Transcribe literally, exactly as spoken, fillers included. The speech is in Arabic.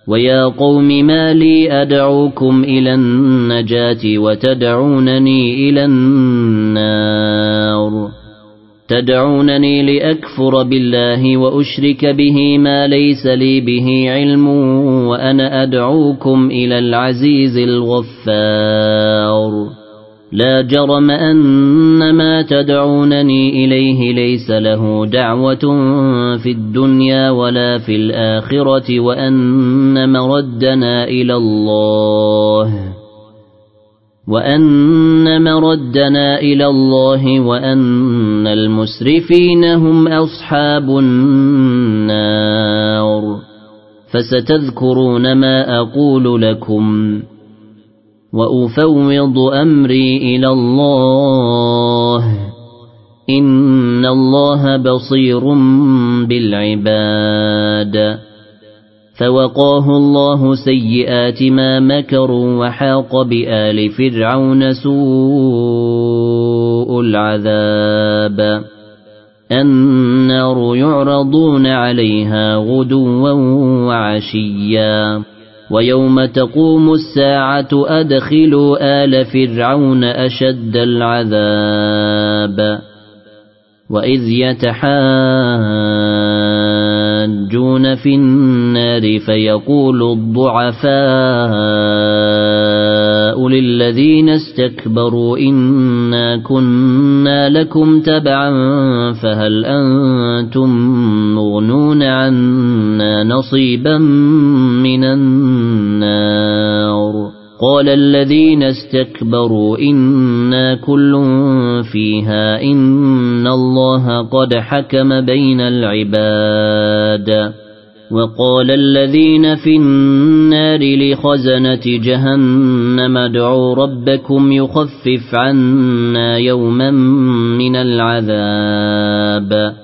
ويا قوم ما لي أدعوكم إلى النجاة وتدعونني إلى النار تدعونني لأكفر بالله وأشرك به ما ليس لي به علم وأنا أدعوكم إلى العزيز الغفار لا جرم أن ما تدعونني إليه ليس له دعوة في الدنيا ولا في الآخرة وأن مردنا إلى الله وأن مردنا إلى الله وأن المسرفين هم أصحاب النار فستذكرون ما أقول لكم وأفوض أمري إلى الله إن الله بصير بالعباد فوقاه الله سيئات ما مكروا وحاق بآل فرعون سوء العذاب النار يعرضون عليها غدوا وعشيا ويوم تقوم الساعة أدخلوا آل فرعون أشد العذاب وإذ يتحاجون في النار فيقول الضعفاء للذين استكبروا إنا كنا لكم تبعا فهل أنتم مغنون عنا نصيبا من النار قال الذين استكبروا إنا كل فيها إن الله قد حكم بين العباد وقال الذين في النار لخزنة جهنم ادعوا ربكم يخفف عنا يوما من العذاب